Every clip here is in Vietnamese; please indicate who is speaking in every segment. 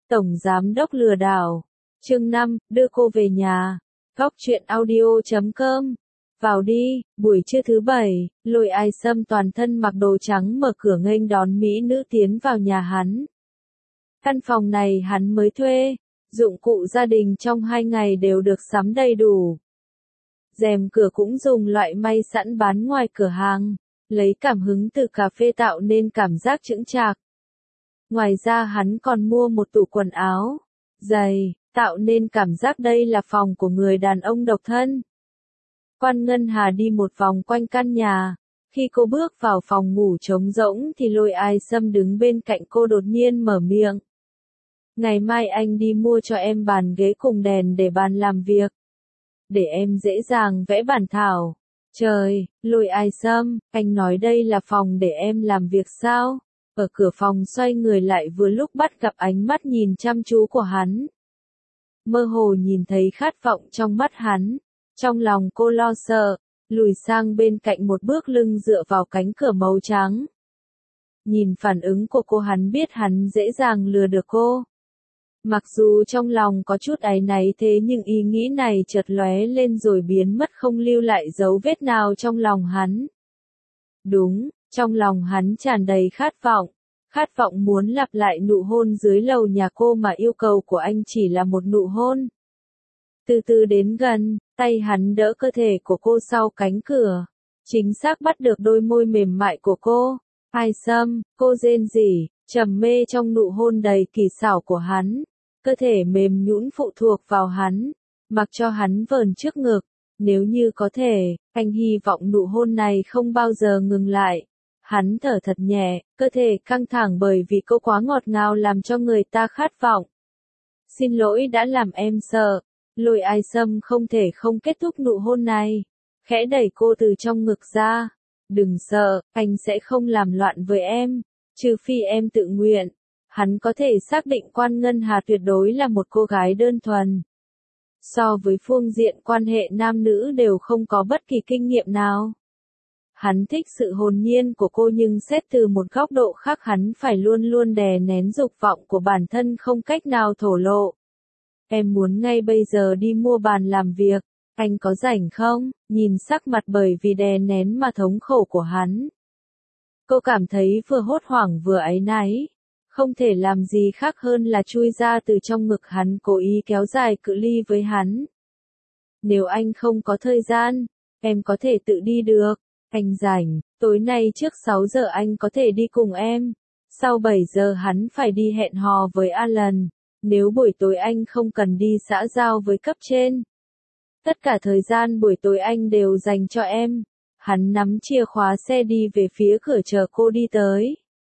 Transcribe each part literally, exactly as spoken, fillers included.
Speaker 1: Tổng Giám đốc lừa đảo. Chương năm, đưa cô về nhà. Góc truyện audio chấm com. Vào đi, buổi trưa thứ bảy, Lôi Ai Sâm toàn thân mặc đồ trắng mở cửa nghênh đón mỹ nữ tiến vào nhà hắn. Căn phòng này hắn mới thuê, dụng cụ gia đình trong hai ngày đều được sắm đầy đủ. Rèm cửa cũng dùng loại may sẵn bán ngoài cửa hàng, lấy cảm hứng từ cà phê tạo nên cảm giác chững chạc. Ngoài ra hắn còn mua một tủ quần áo, giày, tạo nên cảm giác đây là phòng của người đàn ông độc thân. Quan Ngân Hà đi một vòng quanh căn nhà, khi cô bước vào phòng ngủ trống rỗng thì Lôi Ai Sâm đứng bên cạnh cô đột nhiên mở miệng. Ngày mai anh đi mua cho em bàn ghế cùng đèn để bàn làm việc. Để em dễ dàng vẽ bản thảo. Trời, Lôi Ai Sâm, anh nói đây là phòng để em làm việc sao? Ở cửa phòng xoay người lại vừa lúc bắt gặp ánh mắt nhìn chăm chú của hắn. Mơ hồ nhìn thấy khát vọng trong mắt hắn. Trong lòng cô lo sợ, lùi sang bên cạnh một bước lưng dựa vào cánh cửa màu trắng. Nhìn phản ứng của cô hắn biết hắn dễ dàng lừa được cô. Mặc dù trong lòng có chút áy náy thế nhưng ý nghĩ này chợt lóe lên rồi biến mất không lưu lại dấu vết nào trong lòng hắn. Đúng, trong lòng hắn tràn đầy khát vọng. Khát vọng muốn lặp lại nụ hôn dưới lầu nhà cô mà yêu cầu của anh chỉ là một nụ hôn. Từ từ đến gần, tay hắn đỡ cơ thể của cô sau cánh cửa. Chính xác bắt được đôi môi mềm mại của cô. Ai Sâm, cô rên rỉ, trầm mê trong nụ hôn đầy kỳ xảo của hắn. Cơ thể mềm nhũn phụ thuộc vào hắn, mặc cho hắn vờn trước ngực. Nếu như có thể, anh hy vọng nụ hôn này không bao giờ ngừng lại. Hắn thở thật nhẹ, cơ thể căng thẳng bởi vì cô quá ngọt ngào làm cho người ta khát vọng. Xin lỗi đã làm em sợ. Lôi Ai Sâm không thể không kết thúc nụ hôn này. Khẽ đẩy cô từ trong ngực ra. Đừng sợ, anh sẽ không làm loạn với em. Trừ phi em tự nguyện. Hắn có thể xác định Quan Ngân Hà tuyệt đối là một cô gái đơn thuần. So với phương diện quan hệ nam nữ đều không có bất kỳ kinh nghiệm nào. Hắn thích sự hồn nhiên của cô nhưng xét từ một góc độ khác hắn phải luôn luôn đè nén dục vọng của bản thân không cách nào thổ lộ. Em muốn ngay bây giờ đi mua bàn làm việc, anh có rảnh không? Nhìn sắc mặt bởi vì đè nén mà thống khổ của hắn. Cô cảm thấy vừa hốt hoảng vừa áy náy. Không thể làm gì khác hơn là chui ra từ trong ngực hắn cố ý kéo dài cự ly với hắn. Nếu anh không có thời gian, em có thể tự đi được. Anh rảnh, tối nay trước sáu giờ anh có thể đi cùng em. Sau bảy giờ hắn phải đi hẹn hò với Alan. Nếu buổi tối anh không cần đi xã giao với cấp trên. Tất cả thời gian buổi tối anh đều dành cho em. Hắn nắm chìa khóa xe đi về phía cửa chờ cô đi tới.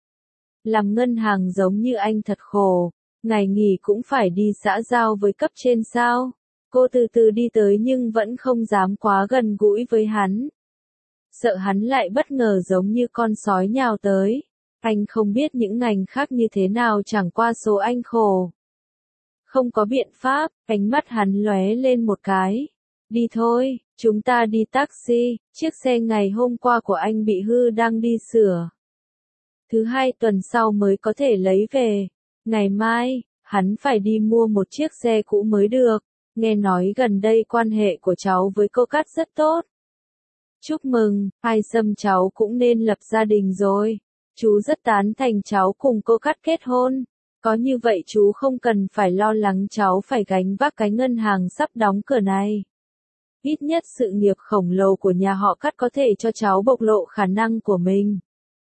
Speaker 1: Làm ngân hàng giống như anh thật khổ. Ngày nghỉ cũng phải đi xã giao với cấp trên sao. Cô từ từ đi tới nhưng vẫn không dám quá gần gũi với hắn. Sợ hắn lại bất ngờ giống như con sói nhào tới. Anh không biết những ngành khác như thế nào chẳng qua số anh khổ. Không có biện pháp, ánh mắt hắn lóe lên một cái. Đi thôi, chúng ta đi taxi, chiếc xe ngày hôm qua của anh bị hư đang đi sửa. Thứ hai tuần sau mới có thể lấy về. Ngày mai, hắn phải đi mua một chiếc xe cũ mới được. Nghe nói gần đây quan hệ của cháu với cô Cát rất tốt. Chúc mừng, Ai Sâm cháu cũng nên lập gia đình rồi. Chú rất tán thành cháu cùng cô Cát kết hôn. Có như vậy chú không cần phải lo lắng cháu phải gánh vác cái ngân hàng sắp đóng cửa này. Ít nhất sự nghiệp khổng lồ của nhà họ Cát có thể cho cháu bộc lộ khả năng của mình.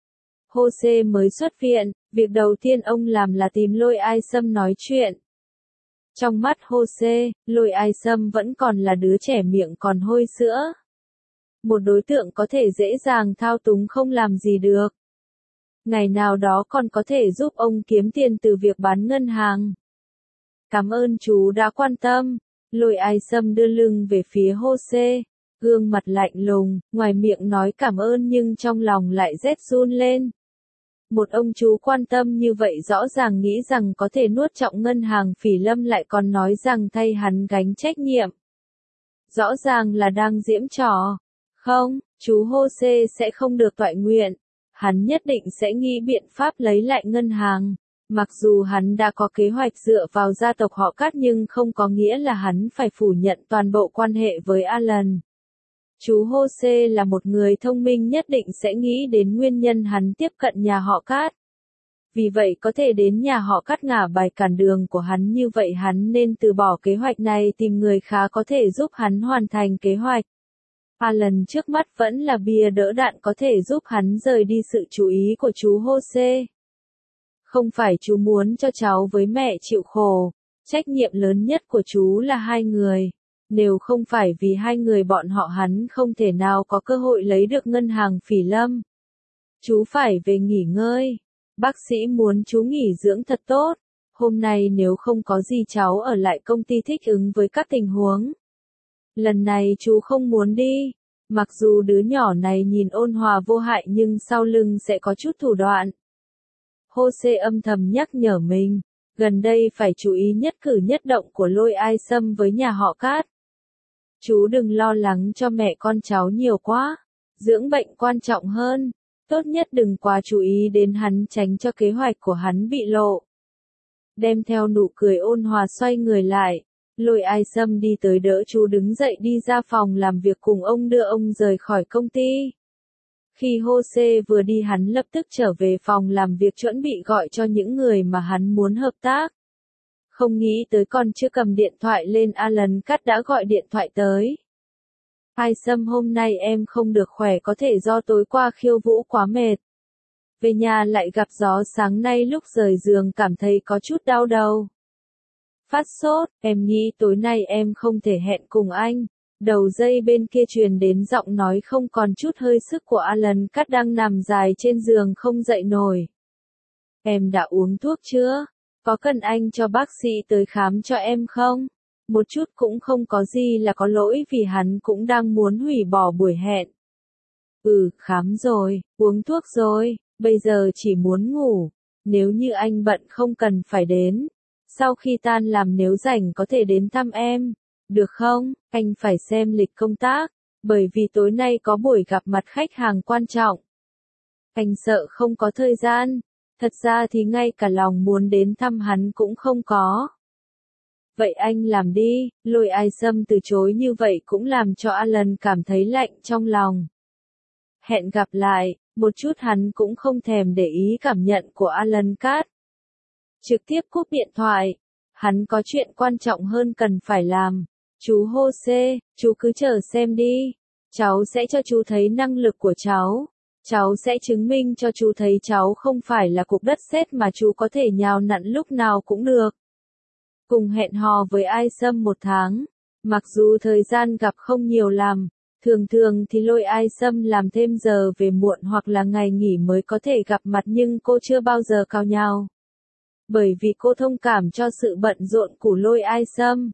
Speaker 1: Jose mới xuất viện, việc đầu tiên ông làm là tìm Lôi Ai Sâm nói chuyện. Trong mắt Jose, Lôi Ai Sâm vẫn còn là đứa trẻ miệng còn hôi sữa. Một đối tượng có thể dễ dàng thao túng không làm gì được. Ngày nào đó còn có thể giúp ông kiếm tiền từ việc bán ngân hàng. Cảm ơn chú đã quan tâm. Lôi Ai Sâm đưa lưng về phía Jose, gương mặt lạnh lùng, ngoài miệng nói cảm ơn nhưng trong lòng lại rét run lên. Một ông chú quan tâm như vậy rõ ràng nghĩ rằng có thể nuốt trọn ngân hàng Phỉ Lâm lại còn nói rằng thay hắn gánh trách nhiệm. Rõ ràng là đang giễm trò. Không, chú Jose sẽ không được toại nguyện. Hắn nhất định sẽ nghĩ biện pháp lấy lại ngân hàng. Mặc dù hắn đã có kế hoạch dựa vào gia tộc họ Cát nhưng không có nghĩa là hắn phải phủ nhận toàn bộ quan hệ với Alan. Chú Jose là một người thông minh nhất định sẽ nghĩ đến nguyên nhân hắn tiếp cận nhà họ Cát. Vì vậy có thể đến nhà họ Cát ngả bài cản đường của hắn như vậy hắn nên từ bỏ kế hoạch này tìm người khá có thể giúp hắn hoàn thành kế hoạch. Alan trước mắt vẫn là bia đỡ đạn có thể giúp hắn rời đi sự chú ý của chú Jose. Không phải chú muốn cho cháu với mẹ chịu khổ, trách nhiệm lớn nhất của chú là hai người. Nếu không phải vì hai người bọn họ hắn không thể nào có cơ hội lấy được ngân hàng Phỉ Lâm. Chú phải về nghỉ ngơi. Bác sĩ muốn chú nghỉ dưỡng thật tốt. Hôm nay nếu không có gì cháu ở lại công ty thích ứng với các tình huống. Lần này chú không muốn đi. Mặc dù đứa nhỏ này nhìn ôn hòa vô hại nhưng sau lưng sẽ có chút thủ đoạn. Jose âm thầm nhắc nhở mình. Gần đây phải chú ý nhất cử nhất động của Lôi Ai Sâm với nhà họ Cát. Chú đừng lo lắng cho mẹ con cháu nhiều quá. Dưỡng bệnh quan trọng hơn. Tốt nhất đừng quá chú ý đến hắn tránh cho kế hoạch của hắn bị lộ. Đem theo nụ cười ôn hòa xoay người lại. Lôi Ai Sâm đi tới đỡ chú đứng dậy đi ra phòng làm việc cùng ông đưa ông rời khỏi công ty. Khi Jose vừa đi hắn lập tức trở về phòng làm việc chuẩn bị gọi cho những người mà hắn muốn hợp tác. Không nghĩ tới còn chưa cầm điện thoại lên Alan Cát đã gọi điện thoại tới. Ai Sâm hôm nay em không được khỏe có thể do tối qua khiêu vũ quá mệt. Về nhà lại gặp gió sáng nay lúc rời giường cảm thấy có chút đau đầu. Phát sốt, em nghĩ tối nay em không thể hẹn cùng anh. Đầu dây bên kia truyền đến giọng nói không còn chút hơi sức của Alan Cát đang nằm dài trên giường không dậy nổi. Em đã uống thuốc chưa? Có cần anh cho bác sĩ tới khám cho em không? Một chút cũng không có gì là có lỗi vì hắn cũng đang muốn hủy bỏ buổi hẹn. Ừ, khám rồi, uống thuốc rồi, bây giờ chỉ muốn ngủ. Nếu như anh bận không cần phải đến. Sau khi tan làm nếu rảnh có thể đến thăm em. Được không? Anh phải xem lịch công tác. Bởi vì tối nay có buổi gặp mặt khách hàng quan trọng. Anh sợ không có thời gian. Thật ra thì ngay cả lòng muốn đến thăm hắn cũng không có. Vậy anh làm đi, Lôi Ai Sâm từ chối như vậy cũng làm cho Alan cảm thấy lạnh trong lòng. Hẹn gặp lại, một chút hắn cũng không thèm để ý cảm nhận của Alan Cát. Trực tiếp cúp điện thoại, hắn có chuyện quan trọng hơn cần phải làm. Chú Jose, chú cứ chờ xem đi, cháu sẽ cho chú thấy năng lực của cháu. Cháu sẽ chứng minh cho chú thấy cháu không phải là cục đất sét mà chú có thể nhào nặn lúc nào cũng được. Cùng hẹn hò với Ai Sâm một tháng, mặc dù thời gian gặp không nhiều làm, thường thường thì Lôi Ai Sâm làm thêm giờ về muộn hoặc là ngày nghỉ mới có thể gặp mặt nhưng cô chưa bao giờ cào nhào. Bởi vì cô thông cảm cho sự bận rộn của Lôi Ai Sâm.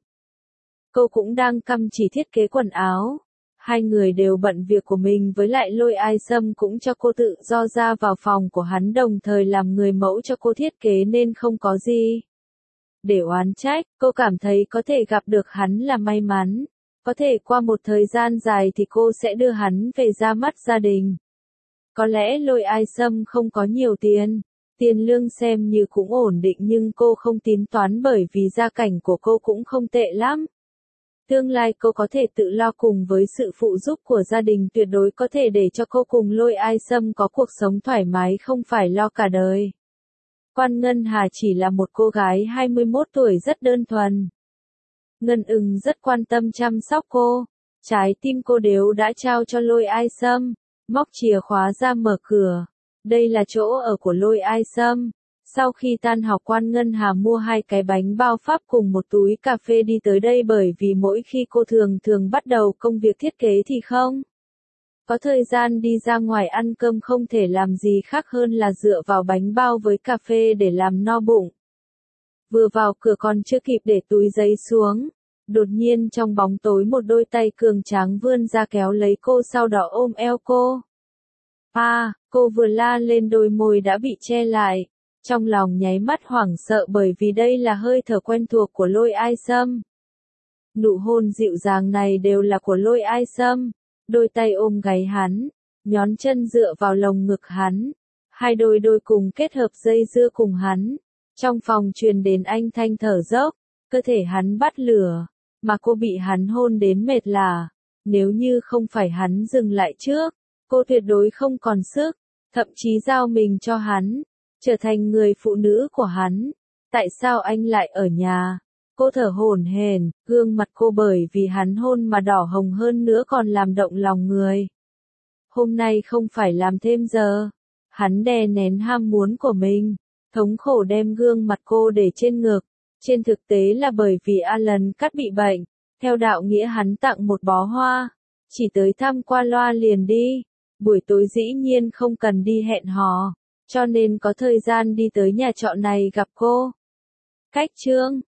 Speaker 1: Cô cũng đang chăm chỉ thiết kế quần áo. Hai người đều bận việc của mình với lại Lôi Ai Sâm cũng cho cô tự do ra vào phòng của hắn đồng thời làm người mẫu cho cô thiết kế nên không có gì để oán trách. Cô cảm thấy có thể gặp được hắn là may mắn. Có thể qua một thời gian dài thì cô sẽ đưa hắn về ra mắt gia đình. Có lẽ Lôi Ai Sâm không có nhiều tiền. Tiền lương xem như cũng ổn định nhưng cô không tính toán bởi vì gia cảnh của cô cũng không tệ lắm. Tương lai cô có thể tự lo cùng với sự phụ giúp của gia đình tuyệt đối có thể để cho cô cùng Lôi Ai Sâm có cuộc sống thoải mái không phải lo cả đời. Quan Ngân Hà chỉ là một cô gái hai mươi mốt tuổi rất đơn thuần. Ngân Ưng rất quan tâm chăm sóc cô. Trái tim cô đều đã trao cho Lôi Ai Sâm. Móc chìa khóa ra mở cửa. Đây là chỗ ở của Lôi Ai Sâm. Sau khi tan học Quan Ngân Hà mua hai cái bánh bao Pháp cùng một túi cà phê đi tới đây bởi vì mỗi khi cô thường thường bắt đầu công việc thiết kế thì không có thời gian đi ra ngoài ăn cơm không thể làm gì khác hơn là dựa vào bánh bao với cà phê để làm no bụng. Vừa vào cửa còn chưa kịp để túi giấy xuống. Đột nhiên trong bóng tối một đôi tay cường tráng vươn ra kéo lấy cô sau đó ôm eo cô. À, cô vừa la lên đôi môi đã bị che lại. Trong lòng nháy mắt hoảng sợ bởi vì đây là hơi thở quen thuộc của Lôi Ai Sâm. Nụ hôn dịu dàng này đều là của Lôi Ai Sâm. Đôi tay ôm gáy hắn, nhón chân dựa vào lồng ngực hắn. Hai đôi đôi cùng kết hợp dây dưa cùng hắn. Trong phòng truyền đến anh thanh thở dốc, cơ thể hắn bắt lửa, mà cô bị hắn hôn đến mệt lả. Nếu như không phải hắn dừng lại trước, cô tuyệt đối không còn sức, thậm chí giao mình cho hắn, trở thành người phụ nữ của hắn. Tại sao anh lại ở nhà? Cô thở hổn hển, gương mặt cô bởi vì hắn hôn mà đỏ hồng hơn nữa còn làm động lòng người. Hôm nay không phải làm thêm giờ. Hắn đè nén ham muốn của mình, thống khổ đem gương mặt cô để trên ngực. Trên thực tế là bởi vì Alan Cắt bị bệnh, theo đạo nghĩa hắn tặng một bó hoa, chỉ tới thăm qua loa liền đi. Buổi tối dĩ nhiên không cần đi hẹn hò, cho nên có thời gian đi tới nhà trọ này gặp cô. Cách chương